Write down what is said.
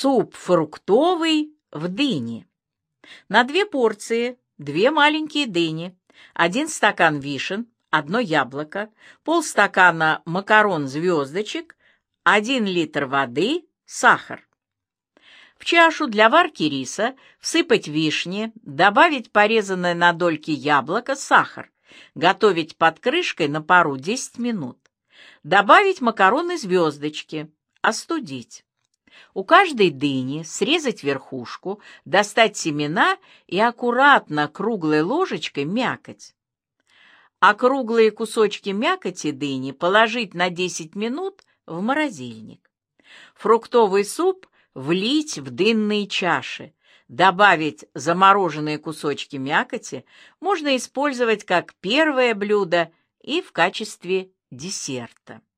Суп фруктовый в дыне. На 2 порции 2 маленькие дыни, 1 стакан вишен, 1 яблоко, полстакана макарон-звездочек, 1 литр воды, сахар. В чашу для варки риса всыпать вишни, добавить порезанное на дольки яблоко, сахар, готовить под крышкой на пару 10 минут. Добавить макароны-звездочки, остудить. У каждой дыни срезать верхушку, достать семена и аккуратно круглой ложечкой мякоть. Округлые кусочки мякоти дыни положить на 10 минут в морозильник. Фруктовый суп влить в дынные чаши. Добавить замороженные кусочки мякоти, можно использовать как первое блюдо и в качестве десерта.